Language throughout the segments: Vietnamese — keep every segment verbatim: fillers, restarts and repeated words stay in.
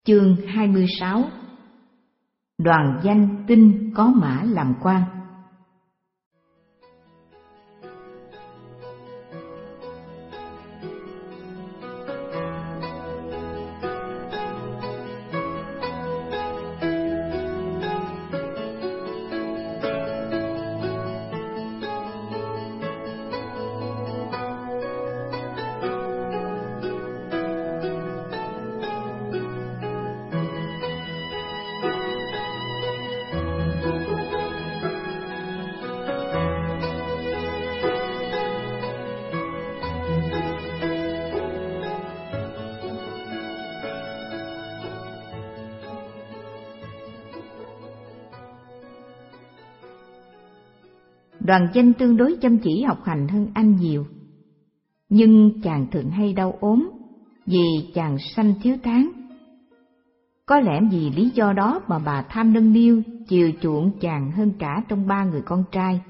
Chương hai mươi sáu. Đoàn danh tin có mã làm quan. Đoàn danh tương đối chăm chỉ học hành hơn anh nhiều, nhưng chàng thường hay đau ốm vì chàng sanh thiếu tháng. Có lẽ vì lý do đó mà bà Tham nâng niu chiều chuộng chàng hơn cả trong ba người con trai.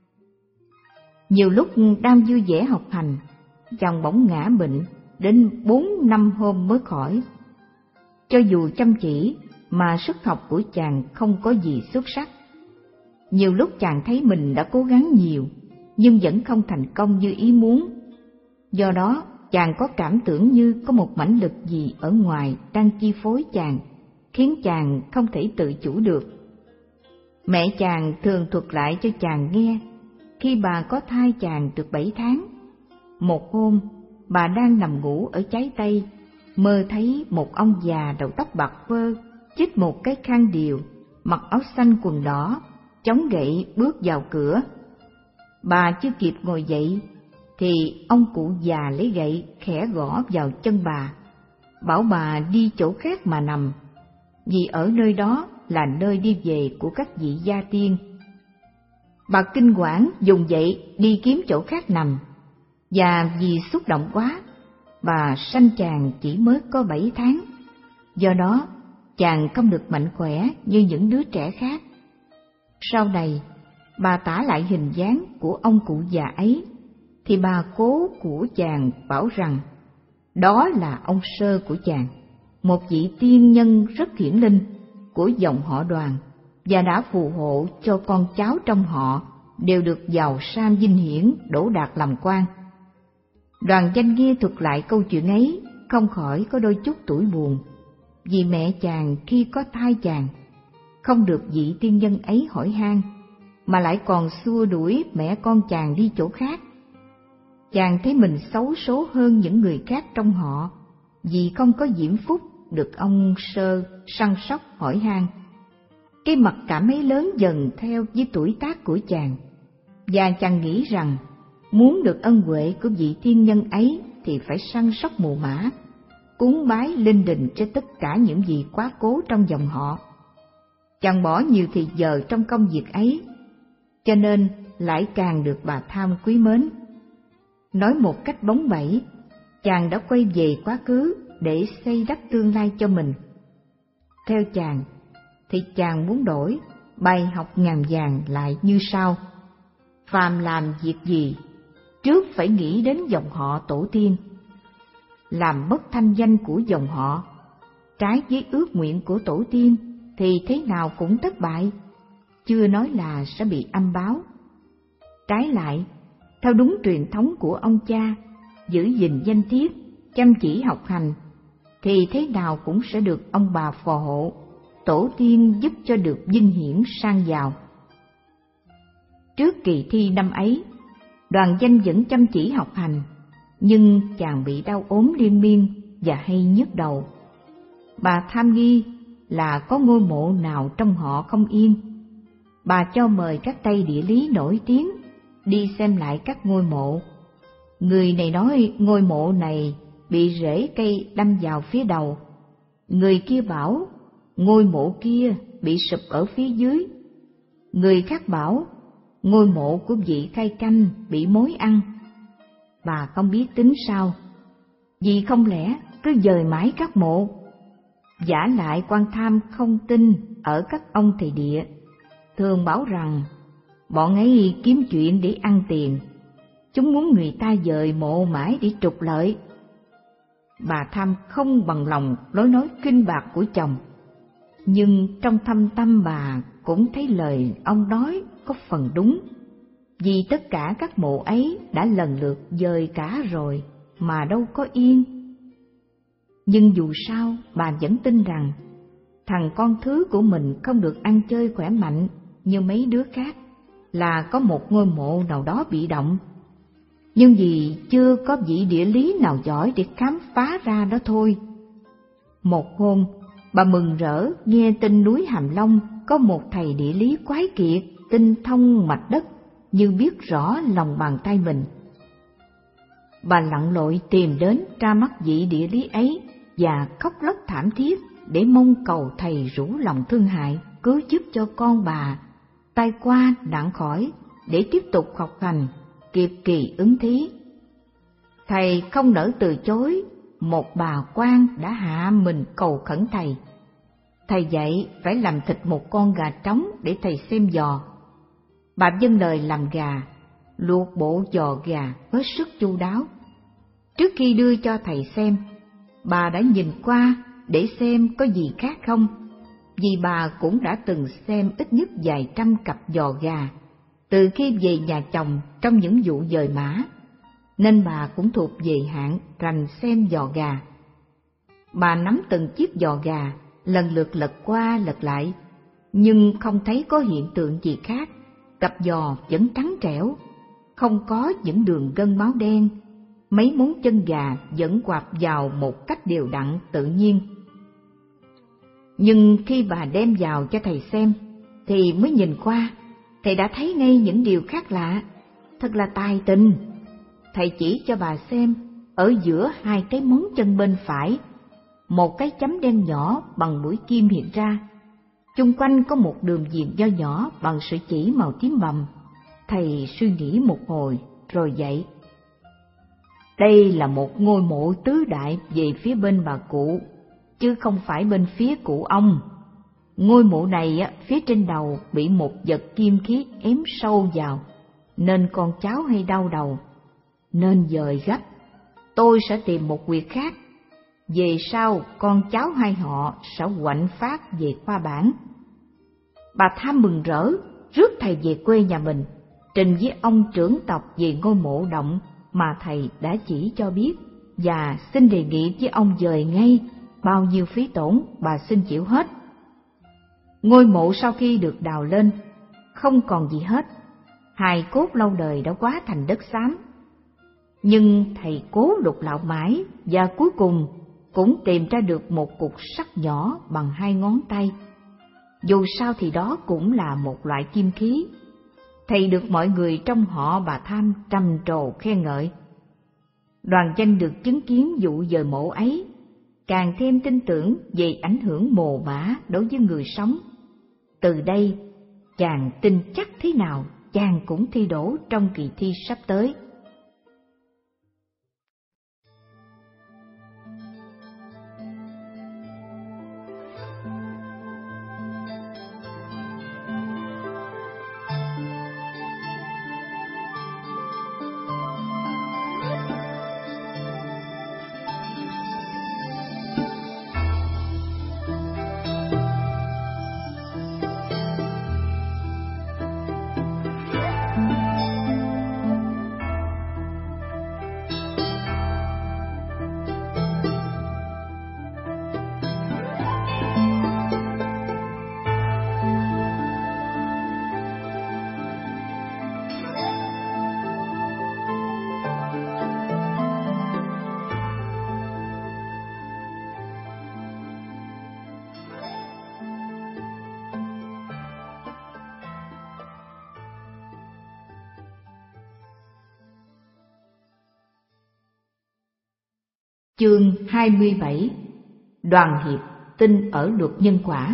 Nhiều lúc đang vui vẻ học hành, chàng bỗng ngã bệnh, đến bốn năm hôm mới khỏi. Cho dù chăm chỉ mà sức học của chàng không có gì xuất sắc. Nhiều lúc chàng thấy mình đã cố gắng nhiều, nhưng vẫn không thành công như ý muốn. Do đó, chàng có cảm tưởng như có một mãnh lực gì ở ngoài đang chi phối chàng, khiến chàng không thể tự chủ được. Mẹ chàng thường thuật lại cho chàng nghe, khi bà có thai chàng được bảy tháng. Một hôm, bà đang nằm ngủ ở trái Tây, mơ thấy một ông già đầu tóc bạc phơ, chích một cái khăn điều, mặc áo xanh quần đỏ, chống gậy bước vào cửa. Bà chưa kịp ngồi dậy thì ông cụ già lấy gậy khẽ gõ vào chân bà, bảo bà đi chỗ khác mà nằm, vì ở nơi đó là nơi đi về của các vị gia tiên. Bà kinh hoảng dùng dậy đi kiếm chỗ khác nằm, và vì xúc động quá, bà sanh chàng chỉ mới có bảy tháng. Do đó chàng không được mạnh khỏe như những đứa trẻ khác. Sau này, bà tả lại hình dáng của ông cụ già ấy, thì bà cố của chàng bảo rằng đó là ông Sơ của chàng, một vị tiên nhân rất hiển linh của dòng họ Đoàn, và đã phù hộ cho con cháu trong họ đều được giàu sang vinh hiển, đỗ đạt làm quan. Đoàn danh nghe thuật lại câu chuyện ấy, không khỏi có đôi chút tủi buồn, vì mẹ chàng khi có thai chàng không được vị tiên nhân ấy hỏi han, mà lại còn xua đuổi mẹ con chàng đi chỗ khác. Chàng thấy mình xấu số hơn những người khác trong họ, vì không có diễm phúc được ông Sơ săn sóc hỏi han. Cái mặc cảm ấy lớn dần theo với tuổi tác của chàng, và chàng nghĩ rằng muốn được ân huệ của vị tiên nhân ấy thì phải săn sóc mồ mả, cúng bái linh đình cho tất cả những gì quá cố trong dòng họ. Chàng bỏ nhiều thì giờ trong công việc ấy, cho nên lại càng được bà Tham quý mến. Nói một cách bóng bẩy, chàng đã quay về quá khứ để xây đắp tương lai cho mình. Theo chàng, thì chàng muốn đổi bài học ngàn vàng lại như sau: phàm làm việc gì, trước phải nghĩ đến dòng họ tổ tiên. Làm mất thanh danh của dòng họ, trái với ước nguyện của tổ tiên, thì thế nào cũng thất bại, chưa nói là sẽ bị âm báo. Trái lại, theo đúng truyền thống của ông cha, giữ gìn danh tiết, chăm chỉ học hành, thì thế nào cũng sẽ được ông bà phò hộ, tổ tiên giúp cho được vinh hiển sang giàu. Trước kỳ thi năm ấy, Đoàn danh vẫn chăm chỉ học hành, nhưng chàng bị đau ốm liên miên và hay nhức đầu. Bà Tham nghi là có ngôi mộ nào trong họ không yên. Bà cho mời các tay địa lý nổi tiếng đi xem lại các ngôi mộ. Người này nói ngôi mộ này bị rễ cây đâm vào phía đầu, người kia bảo ngôi mộ kia bị sụp ở phía dưới, người khác bảo ngôi mộ của vị khai canh bị mối ăn. Bà không biết tính sao, vì không lẽ cứ dời mãi các mộ. Vả lại quan Tham không tin ở các ông thầy địa, thường bảo rằng bọn ấy kiếm chuyện để ăn tiền, chúng muốn người ta dời mộ mãi để trục lợi. bà Tham không bằng lòng lối nói kinh bạc của chồng, nhưng trong thâm tâm bà cũng thấy lời ông nói có phần đúng, vì tất cả các mộ ấy đã lần lượt dời cả rồi mà đâu có yên. Nhưng dù sao bà vẫn tin rằng thằng con thứ của mình không được ăn chơi khỏe mạnh như mấy đứa khác, là có một ngôi mộ nào đó bị động, nhưng vì chưa có vị địa lý nào giỏi để khám phá ra đó thôi. Một hôm, bà mừng rỡ nghe tin núi Hàm Long có một thầy địa lý quái kiệt, tinh thông mạch đất như biết rõ lòng bàn tay mình. Bà lặn lội tìm đến ra mắt vị địa lý ấy và khóc lóc thảm thiết để mong cầu thầy rủ lòng thương hại cứu giúp cho con bà tai qua nạn khỏi để tiếp tục học hành kịp kỳ ứng thí. Thầy không nỡ từ chối một bà quan đã hạ mình cầu khẩn thầy. Thầy dạy phải làm thịt một con gà trống để thầy xem giò. Bà vâng lời làm gà, luộc bộ giò gà hết sức chu đáo. Trước khi đưa cho thầy xem, bà đã nhìn qua để xem có gì khác không, vì bà cũng đã từng xem ít nhất vài trăm cặp giò gà từ khi về nhà chồng trong những vụ dời mã, nên bà cũng thuộc về hạng rành xem giò gà. Bà nắm từng chiếc giò gà, lần lượt lật qua lật lại, nhưng không thấy có hiện tượng gì khác. Cặp giò vẫn trắng trẻo, không có những đường gân máu đen, mấy móng chân gà vẫn quặp vào một cách đều đặn tự nhiên. Nhưng khi bà đem vào cho thầy xem, thì mới nhìn qua, thầy đã thấy ngay những điều khác lạ, thật là tài tình. Thầy chỉ cho bà xem, ở giữa hai cái móng chân bên phải, một cái chấm đen nhỏ bằng mũi kim hiện ra, chung quanh có một đường viền nho nhỏ bằng sợi chỉ màu tím bầm. Thầy suy nghĩ một hồi rồi dạy: đây là một ngôi mộ tứ đại về phía bên bà cụ, chứ không phải bên phía cụ ông. Ngôi mộ này á, phía trên đầu bị một vật kim khí ém sâu vào, nên con cháu hay đau đầu, nên dời gấp. Tôi sẽ tìm một quyệt khác, về sau con cháu hai họ sẽ quạnh phát về khoa bản. Bà Tham mừng rỡ rước thầy về quê nhà mình, trình với ông trưởng tộc về ngôi mộ động mà thầy đã chỉ cho biết, và xin đề nghị với ông dời ngay, bao nhiêu phí tổn bà xin chịu hết. Ngôi mộ sau khi được đào lên, không còn gì hết, hài cốt lâu đời đã hóa thành đất xám. Nhưng thầy cố lục lạo mãi, và cuối cùng cũng tìm ra được một cục sắt nhỏ bằng hai ngón tay. Dù sao thì đó cũng là một loại kim khí. Thầy được mọi người trong họ bà Tham trầm trồ khen ngợi. Đoàn danh được chứng kiến vụ dời mộ ấy, càng thêm tin tưởng về ảnh hưởng mồ mả đối với người sống. Từ đây, chàng tin chắc thế nào chàng cũng thi đỗ trong kỳ thi sắp tới. Chương hai mươi bảy. Đoàn Hiệp tin ở luật nhân quả.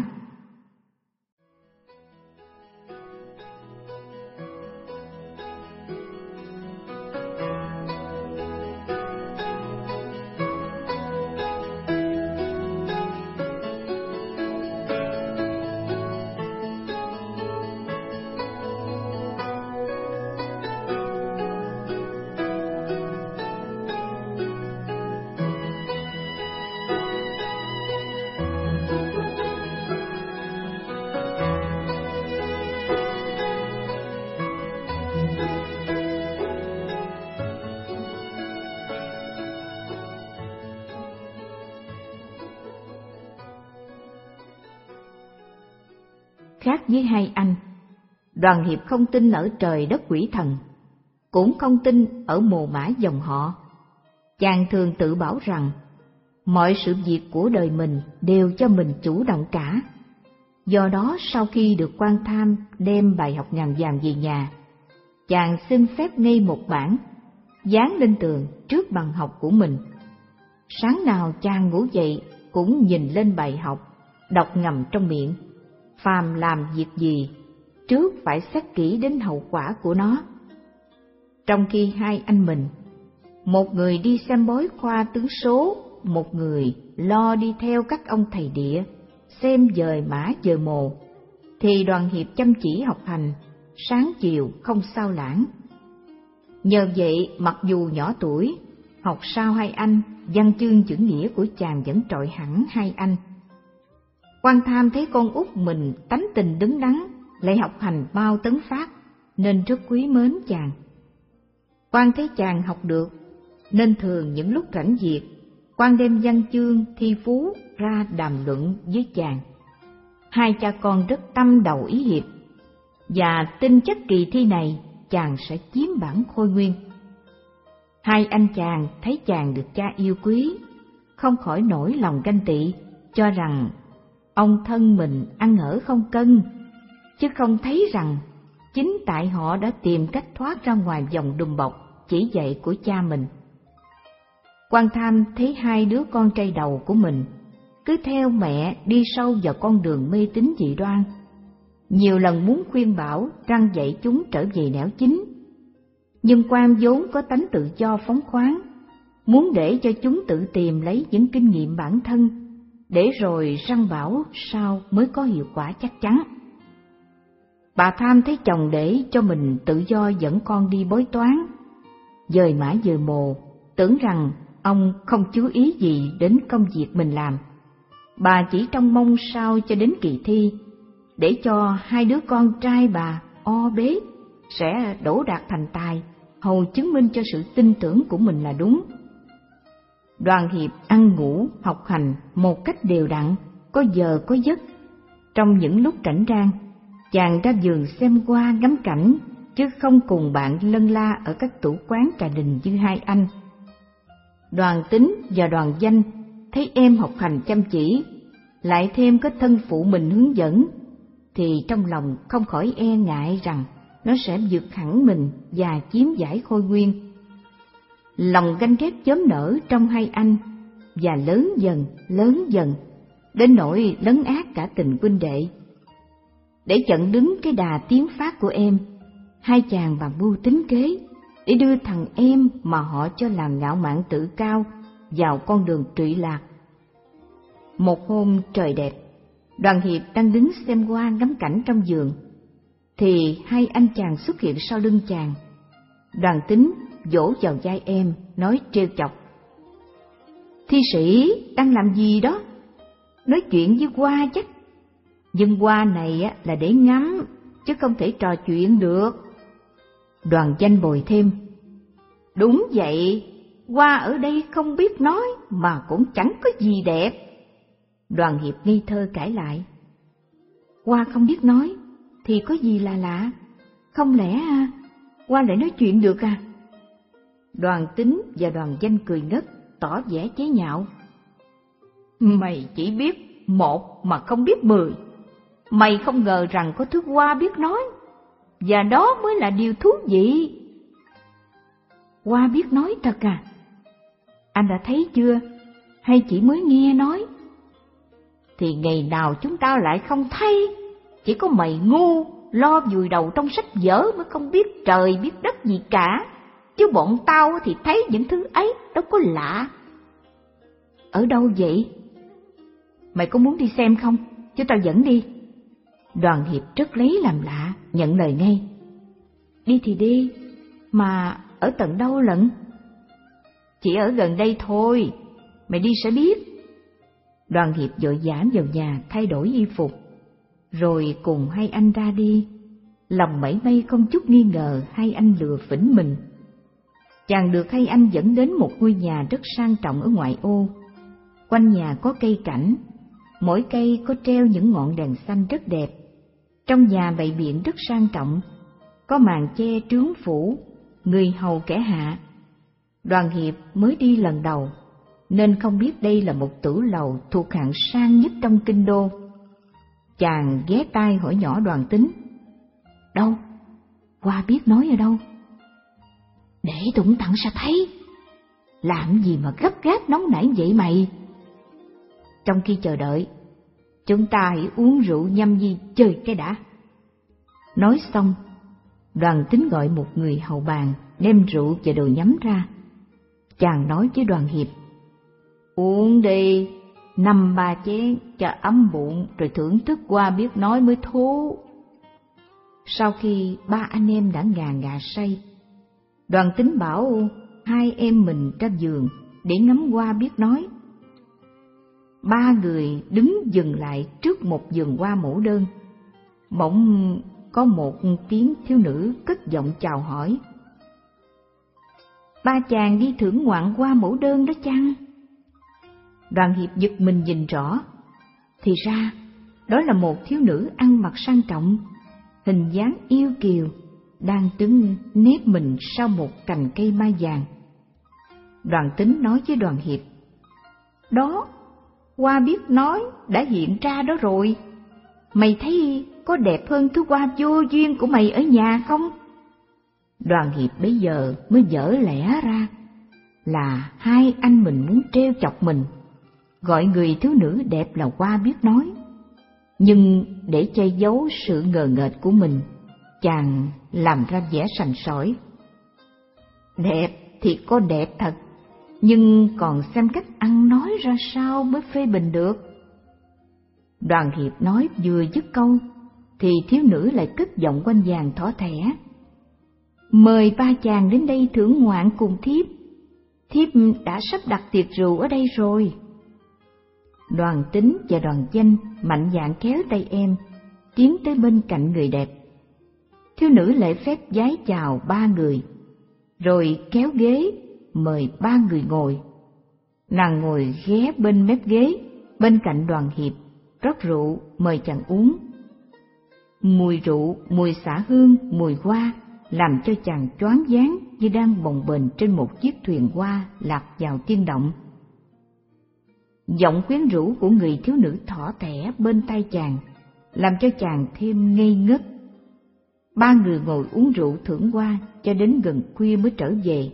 Khác với hai anh, Đoàn Hiệp không tin ở trời đất quỷ thần, cũng không tin ở mồ mả dòng họ. Chàng thường tự bảo rằng mọi sự việc của đời mình đều cho mình chủ động cả. Do đó sau khi được Quan Tham đem bài học ngàn vàng về nhà, chàng xin phép ngay một bản, dán lên tường trước bàn học của mình. Sáng nào chàng ngủ dậy cũng nhìn lên bài học, đọc ngầm trong miệng. Phàm làm việc gì, trước phải xét kỹ đến hậu quả của nó. Trong khi hai anh mình, một người đi xem bói khoa tướng số, một người lo đi theo các ông thầy địa, xem dời mã dời mồ, thì Đoàn Hiệp chăm chỉ học hành, sáng chiều không sao lãng. Nhờ vậy, mặc dù nhỏ tuổi, học sau hai anh, văn chương chữ nghĩa của chàng vẫn trội hẳn hai anh. Quan Tham thấy con út mình tánh tình đứng đắn, lại học hành mau tấn phát, nên rất quý mến chàng. Quan thấy chàng học được, nên thường những lúc rảnh việc, Quan đem văn chương thi phú ra đàm luận với chàng. Hai cha con rất tâm đầu ý hiệp, và tin chắc kỳ thi này chàng sẽ chiếm bản Khôi Nguyên. Hai anh chàng thấy chàng được cha yêu quý, không khỏi nổi lòng ganh tị, cho rằng ông thân mình ăn ở không cân, chứ không thấy rằng chính tại họ đã tìm cách thoát ra ngoài vòng đùm bọc chỉ dạy của cha mình. Quan Tham thấy hai đứa con trai đầu của mình cứ theo mẹ đi sâu vào con đường mê tín dị đoan, nhiều lần muốn khuyên bảo răn dạy chúng trở về nẻo chính. Nhưng Quan vốn có tánh tự do phóng khoáng, muốn để cho chúng tự tìm lấy những kinh nghiệm bản thân, để rồi răn bảo sao mới có hiệu quả chắc chắn. Bà Tham thấy chồng để cho mình tự do dẫn con đi bói toán, dời mã dời mồ, tưởng rằng ông không chú ý gì đến công việc mình làm. Bà chỉ trông mong sao cho đến kỳ thi, để cho hai đứa con trai bà o bế sẽ đỗ đạt thành tài, hầu chứng minh cho sự tin tưởng của mình là đúng. Đoàn Hiệp ăn ngủ, học hành một cách đều đặn, có giờ có giấc. Trong những lúc rảnh rang, chàng ra vườn xem hoa ngắm cảnh, chứ không cùng bạn lân la ở các tủ quán trà đình như hai anh. Đoàn Tính và Đoàn Danh thấy em học hành chăm chỉ, lại thêm có thân phụ mình hướng dẫn, thì trong lòng không khỏi e ngại rằng nó sẽ vượt hẳn mình và chiếm giải Khôi Nguyên. Lòng ganh ghét chớm nở trong hai anh, và lớn dần, lớn dần, đến nỗi lấn át cả tình huynh đệ. Để chặn đứng cái đà tiến phát của em, hai chàng bà mưu tính kế, để đưa thằng em mà họ cho là ngạo mạn tự cao vào con đường trụy lạc. Một hôm trời đẹp, Đoàn Hiệp đang đứng xem hoa ngắm cảnh trong vườn, thì hai anh chàng xuất hiện sau lưng chàng. Đoàn Tính vỗ vào vai em, nói trêu chọc: "Thi sĩ đang làm gì đó? Nói chuyện với Hoa chắc. Nhưng Hoa này là để ngắm, chứ không thể trò chuyện được." Đoàn Danh bồi thêm: "Đúng vậy, Hoa ở đây không biết nói mà cũng chẳng có gì đẹp." Đoàn Hiệp nghi thơ cãi lại: "Hoa không biết nói thì có gì là lạ, không lẽ Hoa lại nói chuyện được à?" Đoàn Tính và Đoàn Danh cười ngất, tỏ vẻ chế nhạo: "Mày chỉ biết một mà không biết mười. Mày không ngờ rằng có thứ Hoa biết nói, và đó mới là điều thú vị." "Hoa biết nói thật à? Anh đã thấy chưa, hay chỉ mới nghe nói?" "Thì ngày nào chúng ta lại không thấy, chỉ có mày ngu, lo vùi đầu trong sách vở mới không biết trời biết đất gì cả, chứ bọn tao thì thấy những thứ ấy đâu có lạ." "Ở đâu vậy? Mày có muốn đi xem không? Chứ tao dẫn đi." Đoàn Hiệp rất lấy làm lạ, nhận lời ngay: "Đi thì đi, mà ở tận đâu lận?" "Chỉ ở gần đây thôi, mày đi sẽ biết." Đoàn Hiệp vội vã vào nhà thay đổi y phục, rồi cùng hai anh ra đi, lòng mảy may không chút nghi ngờ hai anh lừa phỉnh mình. Chàng được hai anh dẫn đến một ngôi nhà rất sang trọng ở ngoại ô. Quanh nhà có cây cảnh, mỗi cây có treo những ngọn đèn xanh rất đẹp. Trong nhà bày biện rất sang trọng, có màn che trướng phủ, người hầu kẻ hạ. Đoàn Hiệp mới đi lần đầu, nên không biết đây là một tử lầu thuộc hạng sang nhất trong kinh đô. Chàng ghé tai hỏi nhỏ Đoàn Tính: "Đâu? Qua biết nói ở đâu?" "Để Tụng Tặng sẽ thấy." "Làm gì mà gấp gáp nóng nảy vậy mày?" "Trong khi chờ đợi, chúng ta hãy uống rượu nhâm nhi chơi cái đã." Nói xong, Đoàn Tính gọi một người hầu bàn đem rượu và đồ nhắm ra. Chàng nói với Đoàn Hiệp: "Uống đi, năm ba chén cho ấm bụng rồi thưởng thức qua biết nói mới thú." Sau khi ba anh em đã ngà ngà say, Đoàn Tính bảo hai em mình ra giường để ngắm qua biết nói. Ba người đứng dừng lại trước một vườn hoa mẫu đơn. Bỗng có một tiếng thiếu nữ cất giọng chào hỏi: "Ba chàng đi thưởng ngoạn hoa mẫu đơn đó chăng?" Đoàn Hiệp giật mình nhìn rõ, thì ra đó là một thiếu nữ ăn mặc sang trọng, hình dáng yêu kiều, đang đứng nép mình sau một cành cây mai vàng. Đoàn Tính nói với Đoàn Hiệp: "Đó, hoa biết nói đã hiện ra đó rồi. Mày thấy có đẹp hơn thứ hoa vô duyên của mày ở nhà không?" Đoàn Hiệp bấy giờ mới vỡ lẽ ra là hai anh mình muốn trêu chọc mình, gọi người thiếu nữ đẹp là hoa biết nói. Nhưng để che giấu sự ngờ nghệch của mình, chàng làm ra vẻ sành sỏi: "Đẹp thì có đẹp thật, nhưng còn xem cách ăn nói ra sao mới phê bình được." Đoàn Hiệp nói vừa dứt câu thì thiếu nữ lại cất giọng quanh vàng thỏ thẻ: "Mời ba chàng đến đây thưởng ngoạn cùng thiếp. Thiếp đã sắp đặt tiệc rượu ở đây rồi." Đoàn Tính và Đoàn Danh mạnh dạn kéo tay em tiến tới bên cạnh người đẹp. Thiếu nữ lễ phép vái chào ba người, rồi kéo ghế mời ba người ngồi. Nàng ngồi ghé bên mép ghế bên cạnh Đoàn Hiệp, rót rượu mời chàng uống. Mùi rượu, mùi xả hương, mùi hoa làm cho chàng choáng váng như đang bồng bềnh trên một chiếc thuyền hoa lạc vào tiên động. Giọng quyến rũ của người thiếu nữ thỏ thẻ bên tai chàng làm cho chàng thêm ngây ngất. Ba người ngồi uống rượu thưởng hoa cho đến gần khuya mới trở về.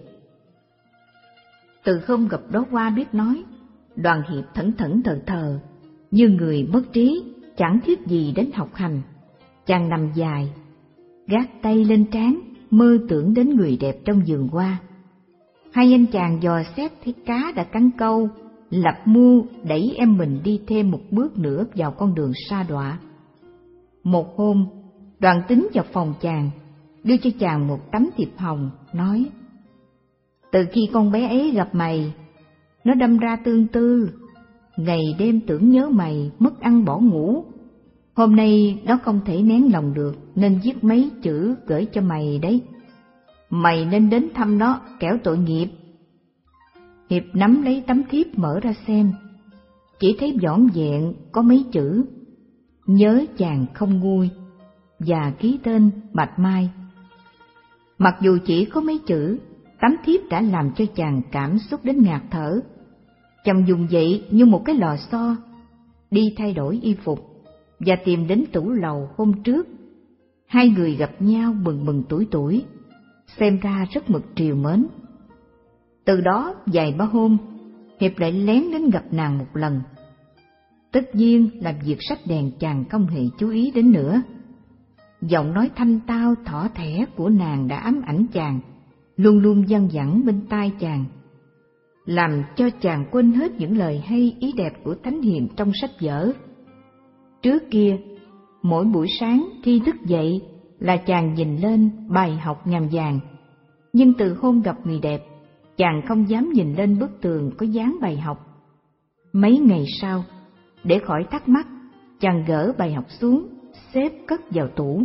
Từ hôm gặp đó Hoa biết nói, Đoàn Hiệp thẫn thẫn thờ thờ, như người mất trí, chẳng thiết gì đến học hành. Chàng nằm dài, gác tay lên trán, mơ tưởng đến người đẹp trong vườn hoa. Hai anh chàng dò xét thấy cá đã cắn câu, lập mưu đẩy em mình đi thêm một bước nữa vào con đường sa đọa. Một hôm, Đoàn Tính vào phòng chàng, đưa cho chàng một tấm thiệp hồng, nói: "Từ khi con bé ấy gặp mày, nó đâm ra tương tư, ngày đêm tưởng nhớ mày, mất ăn bỏ ngủ. Hôm nay nó không thể nén lòng được nên viết mấy chữ gửi cho mày đấy. Mày nên đến thăm nó, kẻo tội nghiệp." Hiệp nắm lấy tấm thiếp mở ra xem, chỉ thấy vỏn vẹn có mấy chữ: "Nhớ chàng không nguôi" và ký tên Bạch Mai. Mặc dù chỉ có mấy chữ, tấm thiếp đã làm cho chàng cảm xúc đến ngạt thở. Chàng dùng dậy như một cái lò xo, đi thay đổi y phục và tìm đến tủ lầu hôm trước. Hai người gặp nhau mừng mừng tuổi tuổi, xem ra rất mực trìu mến. Từ đó vài ba hôm, Hiệp lại lén đến gặp nàng một lần. Tất nhiên là việc sách đèn chàng không hề chú ý đến nữa. Giọng nói thanh tao thỏ thẻ của nàng đã ám ảnh chàng, luôn luôn văng vẳng bên tai chàng, làm cho chàng quên hết những lời hay ý đẹp của thánh hiền trong sách vở. Trước kia, mỗi buổi sáng khi thức dậy là chàng nhìn lên bài học ngàm vàng, nhưng từ hôm gặp người đẹp, chàng không dám nhìn lên bức tường có dán bài học. Mấy ngày sau, để khỏi thắc mắc, chàng gỡ bài học xuống, xếp cất vào tủ.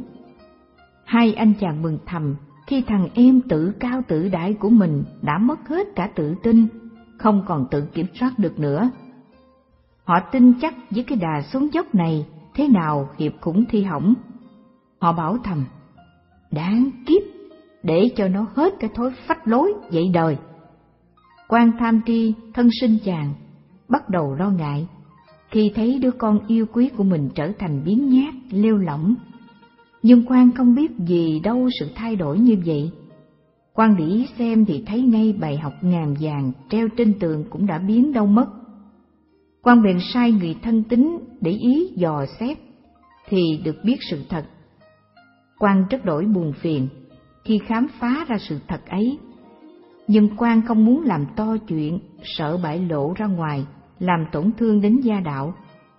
Hai anh chàng mừng thầm khi thằng em tự cao tự đại của mình đã mất hết cả tự tin, không còn tự kiểm soát được nữa. Họ tin chắc với cái đà xuống dốc này thế nào Hiệp cũng thi hỏng, Họ bảo thầm, đáng kiếp, để cho nó hết cái thói phách lối dậy đời. Quan Tham Tri, thân sinh chàng, bắt đầu lo ngại khi thấy đứa con yêu quý của mình trở thành biếng nhác, lêu lỏng. Nhưng quan không biết gì đâu sự thay đổi như vậy. Quan để ý xem thì thấy ngay bài học ngàn vàng treo trên tường cũng đã biến đâu mất. Quan bèn sai người thân tín để ý dò xét, thì được biết sự thật. Quan rất đổi buồn phiền khi khám phá ra sự thật ấy. Nhưng quan không muốn làm to chuyện, sợ bại lộ ra ngoài, làm tổn thương đến gia đạo.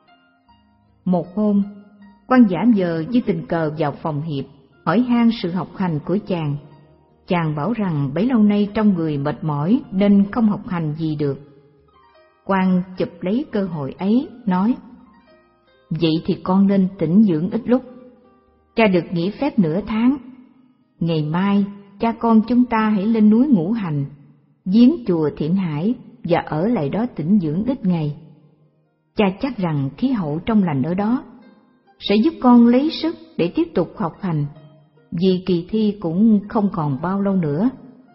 Một hôm, quan giả vờ như tình cờ vào phòng Hiệp, hỏi han sự học hành của chàng. Chàng bảo rằng bấy lâu nay trong người mệt mỏi nên không học hành gì được. Quan chụp lấy cơ hội ấy, nói, vậy thì con nên tĩnh dưỡng ít lúc. Cha được nghỉ phép nửa tháng. Ngày mai, cha con chúng ta hãy lên núi Ngũ Hành, viếng chùa Thiện Hải và ở lại đó tĩnh dưỡng ít ngày. Cha chắc rằng khí hậu trong lành ở đó sẽ giúp con lấy sức để tiếp tục học hành, vì kỳ thi cũng không còn bao lâu nữa.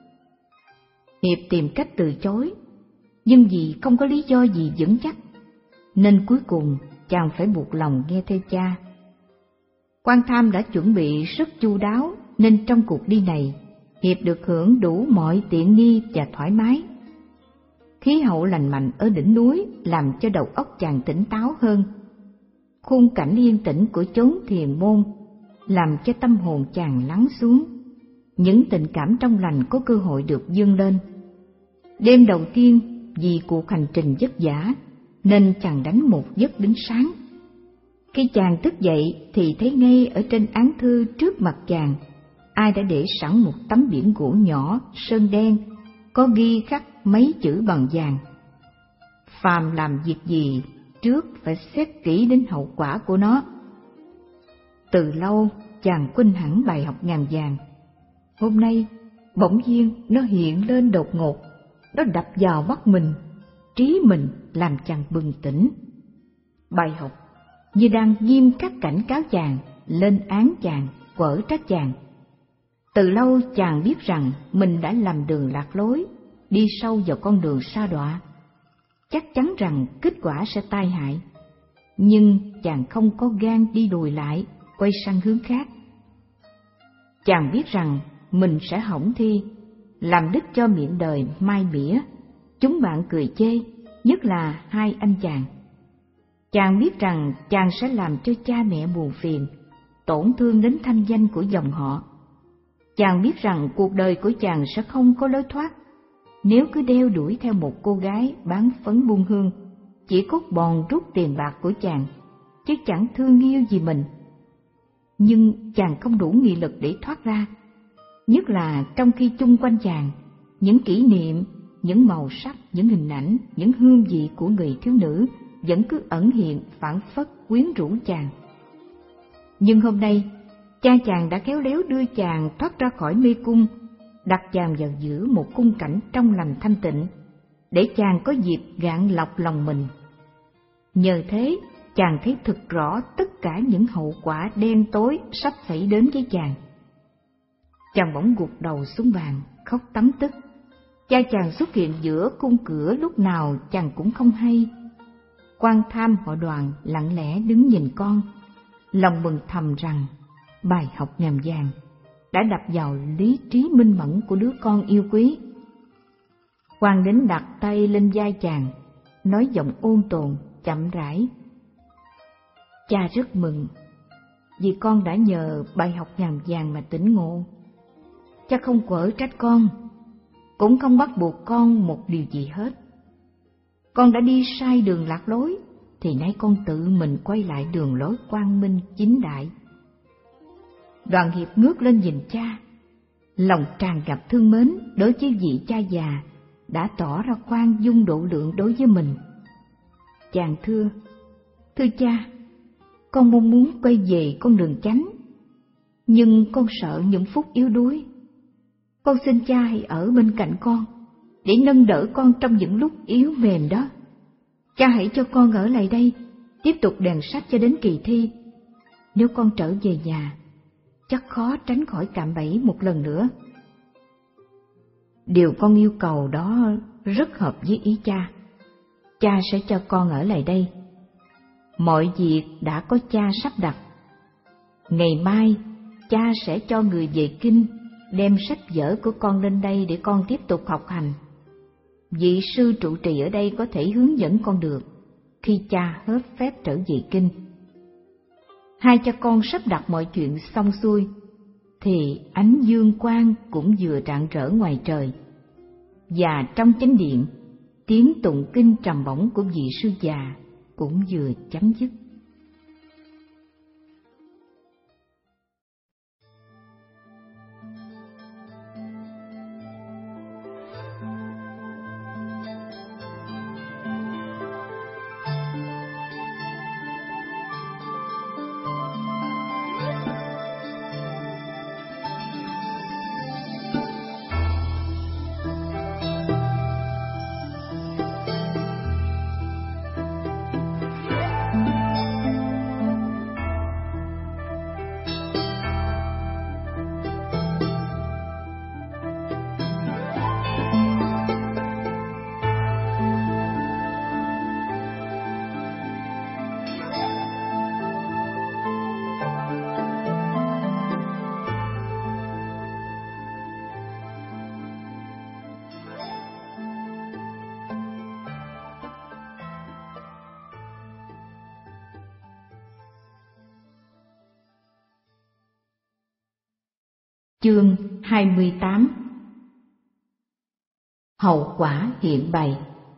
Hiệp tìm cách từ chối, nhưng vì không có lý do gì vững chắc, nên cuối cùng chàng phải buộc lòng nghe theo cha. Quan Tham đã chuẩn bị rất chu đáo, nên trong cuộc đi này, Hiệp được hưởng đủ mọi tiện nghi và thoải mái. Khí hậu lành mạnh ở đỉnh núi làm cho đầu óc chàng tỉnh táo hơn. Khung cảnh yên tĩnh của chốn thiền môn làm cho tâm hồn chàng lắng xuống. Những tình cảm trong lành có cơ hội được dâng lên. Đêm đầu tiên, vì cuộc hành trình vất vả, nên chàng đánh một giấc đến sáng. Khi chàng thức dậy thì thấy ngay ở trên án thư trước mặt chàng, ai đã để sẵn một tấm biển gỗ nhỏ sơn đen, có ghi khắc mấy chữ bằng vàng. Phàm làm việc gì trước phải xét kỹ đến hậu quả của nó. Từ lâu chàng quên hẳn bài học ngàn vàng. Hôm nay bỗng nhiên nó hiện lên đột ngột, nó đập vào mắt mình, trí mình, làm chàng bừng tỉnh. Bài học như đang nghiêm khắc cảnh cáo chàng, lên án chàng, quở trách chàng. Từ lâu chàng biết rằng mình đã lầm đường lạc lối, đi sâu vào con đường sa đọa. Chắc chắn rằng kết quả sẽ tai hại, nhưng chàng không có gan đi lùi lại, quay sang hướng khác. Chàng biết rằng mình sẽ hỏng thi, làm đích cho miệng đời mai mỉa, chúng bạn cười chê, nhất là hai anh chàng. Chàng biết rằng chàng sẽ làm cho cha mẹ buồn phiền, tổn thương đến thanh danh của dòng họ. Chàng biết rằng cuộc đời của chàng sẽ không có lối thoát nếu cứ đeo đuổi theo một cô gái bán phấn buôn hương, chỉ cốt bòn rút tiền bạc của chàng, chứ chẳng thương yêu gì mình. Nhưng chàng không đủ nghị lực để thoát ra, nhất là trong khi chung quanh chàng, những kỷ niệm, những màu sắc, những hình ảnh, những hương vị của người thiếu nữ vẫn cứ ẩn hiện phảng phất quyến rũ chàng. Nhưng hôm nay, cha chàng đã khéo léo đưa chàng thoát ra khỏi mê cung, đặt chàng vào giữa một khung cảnh trong lành thanh tịnh, để chàng có dịp gạn lọc lòng mình. Nhờ thế, chàng thấy thực rõ tất cả những hậu quả đen tối sắp xảy đến với chàng. Chàng bỗng gục đầu xuống bàn, khóc tấm tức. Cha chàng xuất hiện giữa khung cửa lúc nào chàng cũng không hay. Quan Tham họ Đoàn lặng lẽ đứng nhìn con, lòng mừng thầm rằng bài học ngàn vàng đã đập vào lý trí minh mẫn của đứa con yêu quý. Quan đến đặt tay lên vai chàng, nói giọng ôn tồn, chậm rãi: Cha rất mừng, vì con đã nhờ bài học ngàn vàng mà tỉnh ngộ. Cha không quở trách con, cũng không bắt buộc con một điều gì hết. Con đã đi sai đường lạc lối, thì nay con tự mình quay lại đường lối quang minh chính đại. Đoàn Hiệp ngước lên nhìn cha, lòng tràn ngập thương mến đối với vị cha già đã tỏ ra khoan dung độ lượng đối với mình. Chàng thưa: Thưa cha, con mong muốn quay về con đường chánh, nhưng con sợ những phút yếu đuối. Con xin cha hãy ở bên cạnh con, để nâng đỡ con trong những lúc yếu mềm đó. Cha hãy cho con ở lại đây, tiếp tục đèn sách cho đến kỳ thi. Nếu con trở về nhà, chắc khó tránh khỏi cạm bẫy một lần nữa. Điều con yêu cầu đó rất hợp với ý cha. Cha sẽ cho con ở lại đây. Mọi việc đã có cha sắp đặt. Ngày mai, cha sẽ cho người về kinh đem sách vở của con lên đây để con tiếp tục học hành. Vị sư trụ trì ở đây có thể hướng dẫn con được khi cha hết phép trở về kinh. Hai cha con sắp đặt mọi chuyện xong xuôi, thì ánh dương quang cũng vừa rạng rỡ ngoài trời, và trong chánh điện, tiếng tụng kinh trầm bổng của vị sư già cũng vừa chấm dứt. Chương hai mươi tám. Hậu quả hiện bày.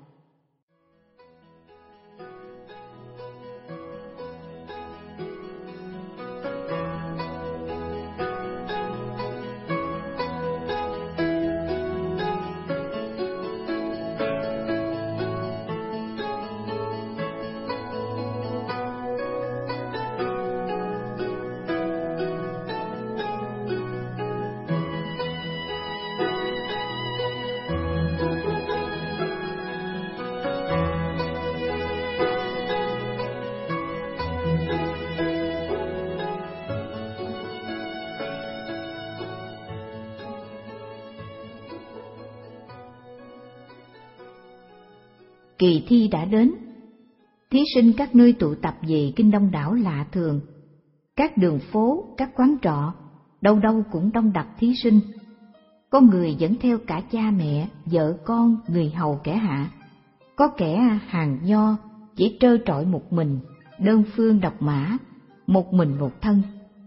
Kỳ thi đã đến. Thí sinh các nơi tụ tập về kinh đông đảo lạ thường. Các đường phố, các quán trọ, đâu đâu cũng đông đặc thí sinh. Có người dẫn theo cả cha mẹ, vợ con, người hầu kẻ hạ. Có kẻ hàng nho, chỉ trơ trọi một mình, đơn phương độc mã, một mình một thân.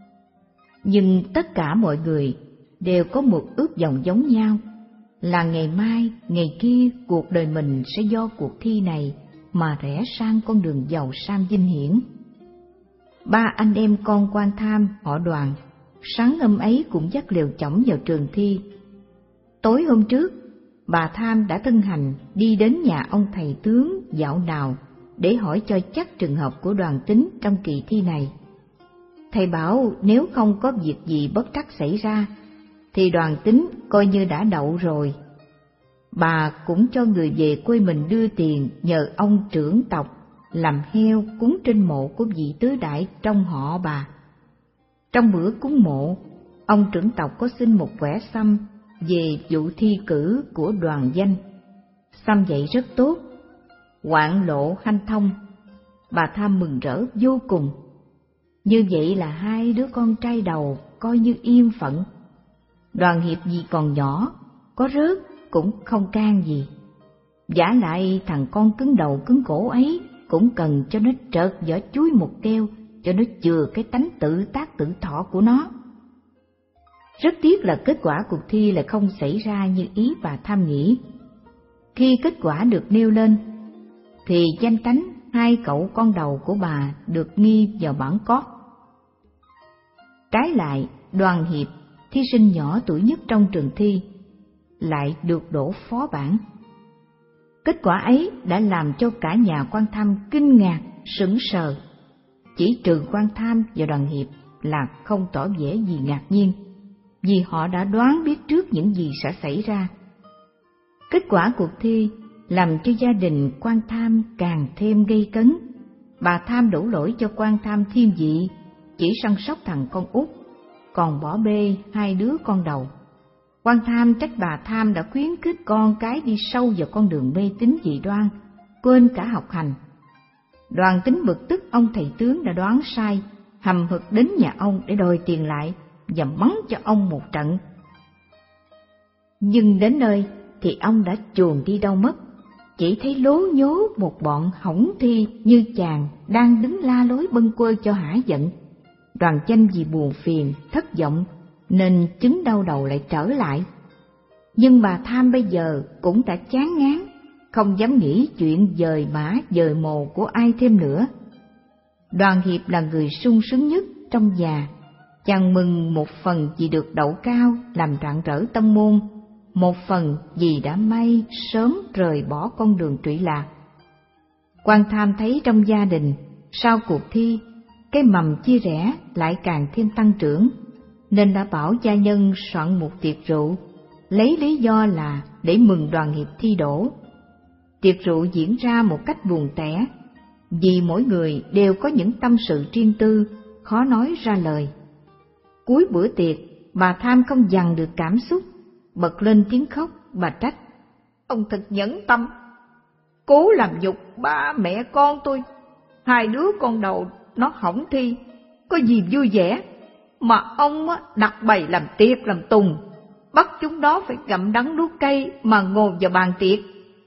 Nhưng tất cả mọi người đều có một ước vọng giống nhau, là ngày mai, ngày kia cuộc đời mình sẽ do cuộc thi này mà rẽ sang con đường giàu sang vinh hiển. Ba anh em con Quan Tham họ Đoàn sáng hôm ấy cũng dắt lều chõng vào trường thi. Tối hôm trước, bà Tham đã thân hành đi đến nhà ông thầy tướng dạo nào để hỏi cho chắc trường hợp của Đoàn Tính trong kỳ thi này. Thầy bảo nếu không có việc gì bất trắc xảy ra thì Đoàn Tính coi như đã đậu rồi. Bà cũng cho người về quê mình đưa tiền nhờ ông trưởng tộc làm heo cúng trên mộ của vị tứ đại trong họ bà. Trong bữa cúng mộ, ông trưởng tộc có xin một quẻ xăm về vụ thi cử của Đoàn Danh. Xăm vậy rất tốt, hoạn lộ hanh thông. Bà Tham mừng rỡ vô cùng. Như vậy là hai đứa con trai đầu coi như yên phận. Đoàn Hiệp vì còn nhỏ, có rớt cũng không can gì. Vả lại thằng con cứng đầu cứng cổ ấy cũng cần cho nó trợt vỏ chuối một keo, cho nó chừa cái tánh tự tác tự thọ của nó. Rất tiếc là kết quả cuộc thi lại không xảy ra như ý bà Tham nghĩ. Khi kết quả được nêu lên, thì danh tánh hai cậu con đầu của bà được ghi vào bảng cót. Trái lại, Đoàn Hiệp, thí sinh nhỏ tuổi nhất trong trường thi, lại được đỗ phó bảng. Kết quả ấy đã làm cho cả nhà Quan Tham kinh ngạc, sững sờ. Chỉ trừ Quan Tham và Đoàn Hiệp là không tỏ vẻ gì ngạc nhiên, vì họ đã đoán biết trước những gì sẽ xảy ra. Kết quả cuộc thi làm cho gia đình Quan Tham càng thêm gây cấn. Bà Tham đổ lỗi cho Quan Tham thiên vị, chỉ săn sóc thằng con út, còn bỏ bê hai đứa con đầu. Quan Tham trách bà Tham đã khuyến khích con cái đi sâu vào con đường mê tín dị đoan, quên cả học hành. Đoàn Tính bực tức ông thầy tướng đã đoán sai, hầm hực đến nhà ông để đòi tiền lại và mắng cho ông một trận. Nhưng đến nơi thì ông đã chuồn đi đâu mất, chỉ thấy lố nhố một bọn hỏng thi như chàng đang đứng la lối bâng quơ cho hả giận. Đoàn Chanh vì buồn phiền, thất vọng nên chứng đau đầu lại trở lại. Nhưng bà Tham bây giờ cũng đã chán ngán, không dám nghĩ chuyện dời mã dời mồ của ai thêm nữa. Đoàn Hiệp là người sung sướng nhất trong nhà, chàng mừng một phần vì được đậu cao làm rạng rỡ tông môn, một phần vì đã may sớm rời bỏ con đường trụy lạc. Quan Tham thấy trong gia đình sau cuộc thi cái mầm chia rẽ lại càng thêm tăng trưởng, nên đã bảo gia nhân soạn một tiệc rượu, lấy lý do là để mừng Đoàn Hiệp thi đỗ. Tiệc rượu diễn ra một cách buồn tẻ, vì mỗi người đều có những tâm sự riêng tư, khó nói ra lời. Cuối bữa tiệc, bà Tham không dằn được cảm xúc, bật lên tiếng khóc. Bà trách: "Ông thật nhẫn tâm, cố làm nhục ba mẹ con tôi. Hai đứa con đầu nó hỏng thi, có gì vui vẻ, mà ông đặt bày làm tiệc làm tùng, bắt chúng đó phải gặm đắng nuốt cay mà ngồi vào bàn tiệc."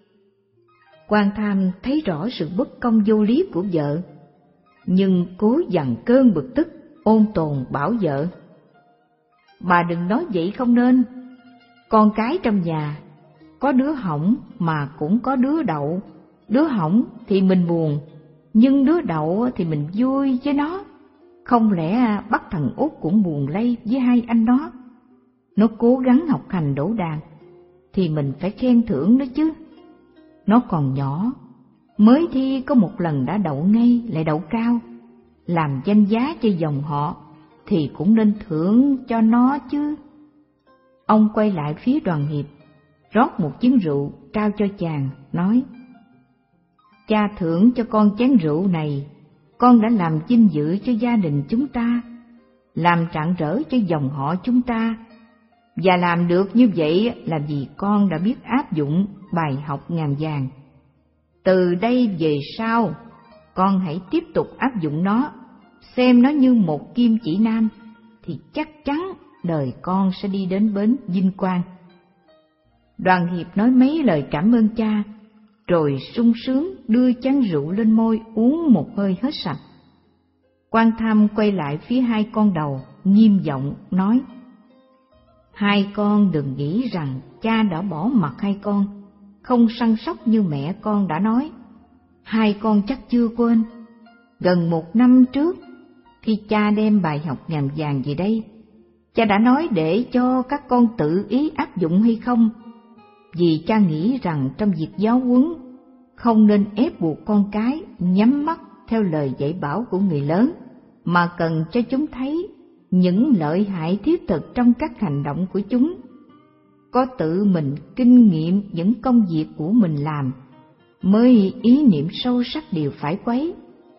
Quan Tham thấy rõ sự bất công vô lý của vợ, nhưng cố dằn cơn bực tức, ôn tồn bảo vợ: "Bà đừng nói vậy không nên. Con cái trong nhà, có đứa hỏng mà cũng có đứa đậu. Đứa hỏng thì mình buồn, nhưng đứa đậu thì mình vui với nó. Không lẽ bắt thằng Út cũng buồn lây với hai anh đó? Nó cố gắng học hành đỗ đạt thì mình phải khen thưởng nó chứ. Nó còn nhỏ, mới thi có một lần đã đậu ngay lại đậu cao, làm danh giá cho dòng họ thì cũng nên thưởng cho nó chứ." Ông quay lại phía Đoàn Hiệp, rót một chén rượu trao cho chàng, nói: "Cha thưởng cho con chén rượu này, con đã làm vinh dự cho gia đình chúng ta, làm rạng rỡ cho dòng họ chúng ta, và làm được như vậy là vì con đã biết áp dụng bài học ngàn vàng. Từ đây về sau, con hãy tiếp tục áp dụng nó, xem nó như một kim chỉ nam, thì chắc chắn đời con sẽ đi đến bến vinh quang." Đoàn Hiệp nói mấy lời cảm ơn cha, rồi sung sướng đưa chén rượu lên môi uống một hơi hết sạch. Quan Tham quay lại phía hai con đầu, nghiêm giọng nói: "Hai con đừng nghĩ rằng cha đã bỏ mặc hai con, không săn sóc như mẹ con đã nói. Hai con chắc chưa quên, gần một năm trước, khi cha đem bài học ngàn vàng về đây, cha đã nói để cho các con tự ý áp dụng hay không, vì cha nghĩ rằng trong việc giáo huấn không nên ép buộc con cái nhắm mắt theo lời dạy bảo của người lớn, mà cần cho chúng thấy những lợi hại thiết thực trong các hành động của chúng. Có tự mình kinh nghiệm những công việc của mình làm, mới ý niệm sâu sắc điều phải quấy.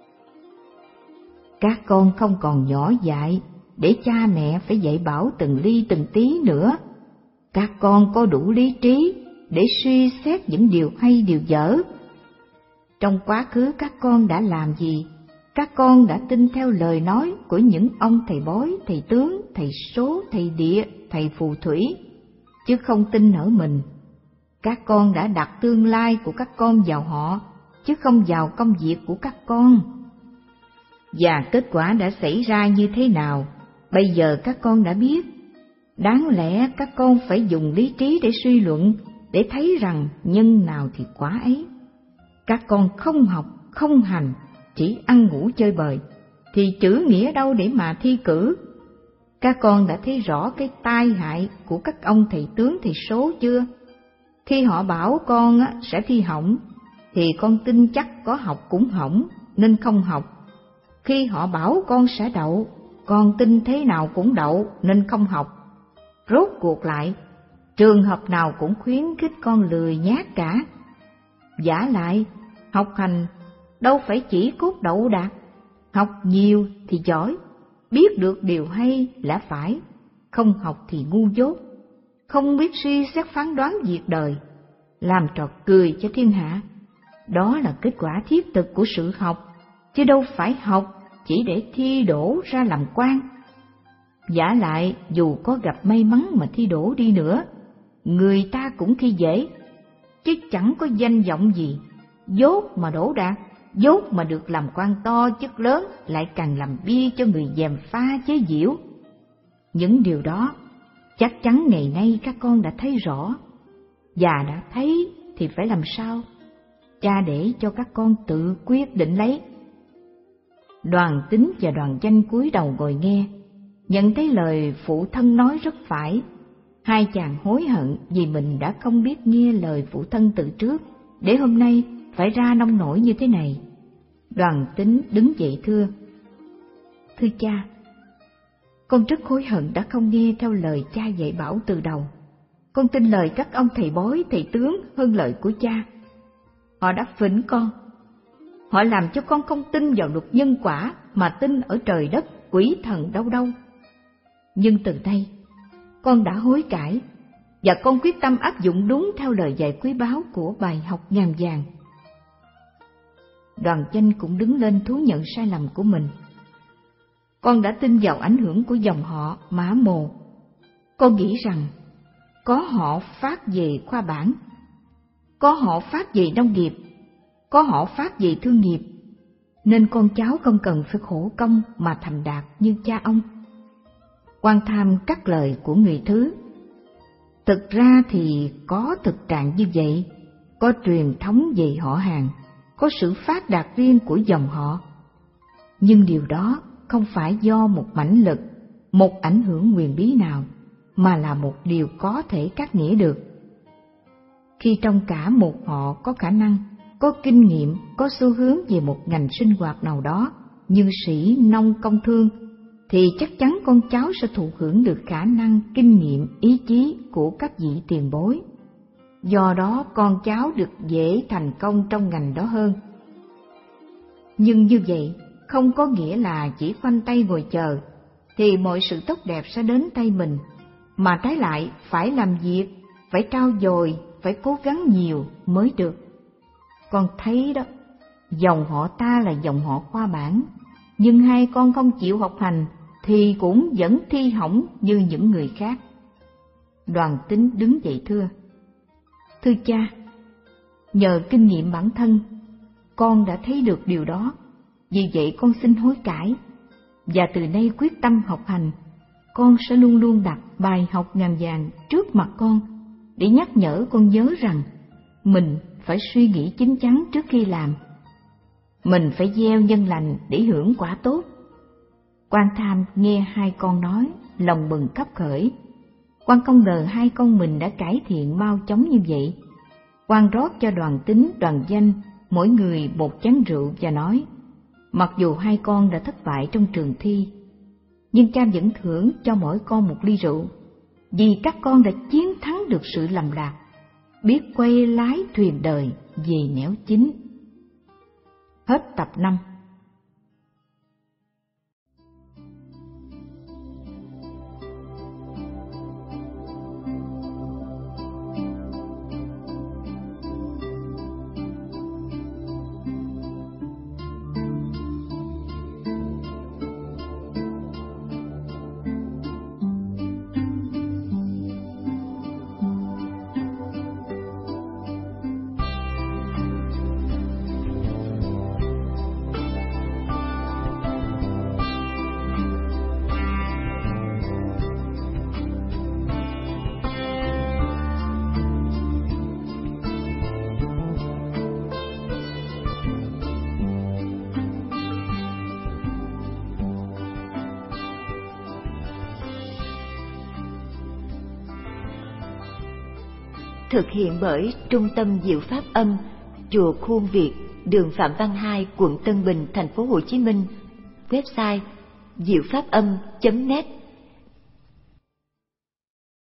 Các con không còn nhỏ dại để cha mẹ phải dạy bảo từng ly từng tí nữa. Các con có đủ lý trí để suy xét những điều hay điều dở. Trong quá khứ các con đã làm gì? Các con đã tin theo lời nói của những ông thầy bói, thầy tướng, thầy số, thầy địa, thầy phù thủy, chứ không tin ở mình. Các con đã đặt tương lai của các con vào họ, chứ không vào công việc của các con. Và kết quả đã xảy ra như thế nào, bây giờ các con đã biết. Đáng lẽ các con phải dùng lý trí để suy luận, để thấy rằng nhân nào thì quả ấy. Các con không học, không hành, chỉ ăn ngủ chơi bời, thì chữ nghĩa đâu để mà thi cử. Các con đã thấy rõ cái tai hại của các ông thầy tướng thầy số chưa? Khi họ bảo con sẽ thi hỏng, thì con tin chắc có học cũng hỏng, nên không học. Khi họ bảo con sẽ đậu, con tin thế nào cũng đậu, nên không học. Rốt cuộc lại, trường hợp nào cũng khuyến khích con lười nhác cả. Vả lại, học hành đâu phải chỉ cốt đậu đạt, học nhiều thì giỏi, biết được điều hay lẽ phải, không học thì ngu dốt, không biết suy xét phán đoán việc đời, làm trò cười cho thiên hạ. Đó là kết quả thiết thực của sự học, chứ đâu phải học chỉ để thi đỗ ra làm quan. Vả lại, dù có gặp may mắn mà thi đỗ đi nữa, người ta cũng khi dễ, chứ chẳng có danh vọng gì. Dốt mà đỗ đạt, dốt mà được làm quan to chức lớn, lại càng làm bia cho người gièm pha chế giễu. Những điều đó chắc chắn ngày nay các con đã thấy rõ, và đã thấy thì phải làm sao? Cha để cho các con tự quyết định lấy. Đoàn Tính và Đoàn Danh cúi đầu ngồi nghe, nhận thấy lời phụ thân nói rất phải. Hai chàng hối hận vì mình đã không biết nghe lời phụ thân từ trước, để hôm nay phải ra nông nổi như thế này. Đoàn Tính đứng dậy thưa: Thưa cha, con rất hối hận đã không nghe theo lời cha dạy bảo từ đầu. Con tin lời các ông thầy bói, thầy tướng hơn lời của cha. Họ đã phỉnh con. Họ làm cho con không tin vào luật nhân quả, mà tin ở trời đất, quỷ thần đâu đâu. Nhưng từ nay, con đã hối cải, và con quyết tâm áp dụng đúng theo lời dạy quý báu của bài học ngàn vàng. Đoàn Danh cũng đứng lên thú nhận sai lầm của mình. Con đã tin vào ảnh hưởng của dòng họ Mã Mồ. Con nghĩ rằng có họ phát về khoa bản, có họ phát về nông nghiệp, có họ phát về thương nghiệp, nên con cháu không cần phải khổ công mà thành đạt như cha ông. Quan Tham cắt lời của người thứ: Thực ra thì có thực trạng như vậy, có truyền thống về họ hàng, có sự phát đạt riêng của dòng họ. Nhưng điều đó không phải do một mãnh lực, một ảnh hưởng huyền bí nào, mà là một điều có thể cắt nghĩa được. Khi trong cả một họ có khả năng, có kinh nghiệm, có xu hướng về một ngành sinh hoạt nào đó, như sĩ, nông, công thương, thì chắc chắn con cháu sẽ thụ hưởng được khả năng, kinh nghiệm, ý chí của các vị tiền bối. Do đó con cháu được dễ thành công trong ngành đó hơn. Nhưng như vậy không có nghĩa là chỉ khoanh tay ngồi chờ thì mọi sự tốt đẹp sẽ đến tay mình, mà trái lại phải làm việc, phải trau dồi, phải cố gắng nhiều mới được. Con thấy đó, dòng họ ta là dòng họ khoa bản, nhưng hai con không chịu học hành thì cũng vẫn thi hỏng như những người khác. Đoàn Tính đứng dậy thưa: Thưa cha, nhờ kinh nghiệm bản thân, con đã thấy được điều đó, vì vậy con xin hối cải, và từ nay quyết tâm học hành. Con sẽ luôn luôn đặt bài học ngàn vàng trước mặt con, để nhắc nhở con nhớ rằng mình phải suy nghĩ chín chắn trước khi làm. Mình phải gieo nhân lành để hưởng quả tốt. Quan Tham nghe hai con nói, lòng mừng khắp khởi. Quan không ngờ hai con mình đã cải thiện mau chóng như vậy. Quan rót cho Đoàn Tính, Đoàn Danh mỗi người một chén rượu và nói: Mặc dù hai con đã thất bại trong trường thi, nhưng cha vẫn thưởng cho mỗi con một ly rượu, vì các con đã chiến thắng được sự lầm lạc, biết quay lái thuyền đời về nẻo chính. Hết tập năm. Thực hiện bởi Trung tâm Diệu Pháp Âm, Chùa Khuôn Việt, đường Phạm Văn Hai, quận Tân Bình, thành phố Hồ Chí Minh. Website diệu pháp âm chấm net.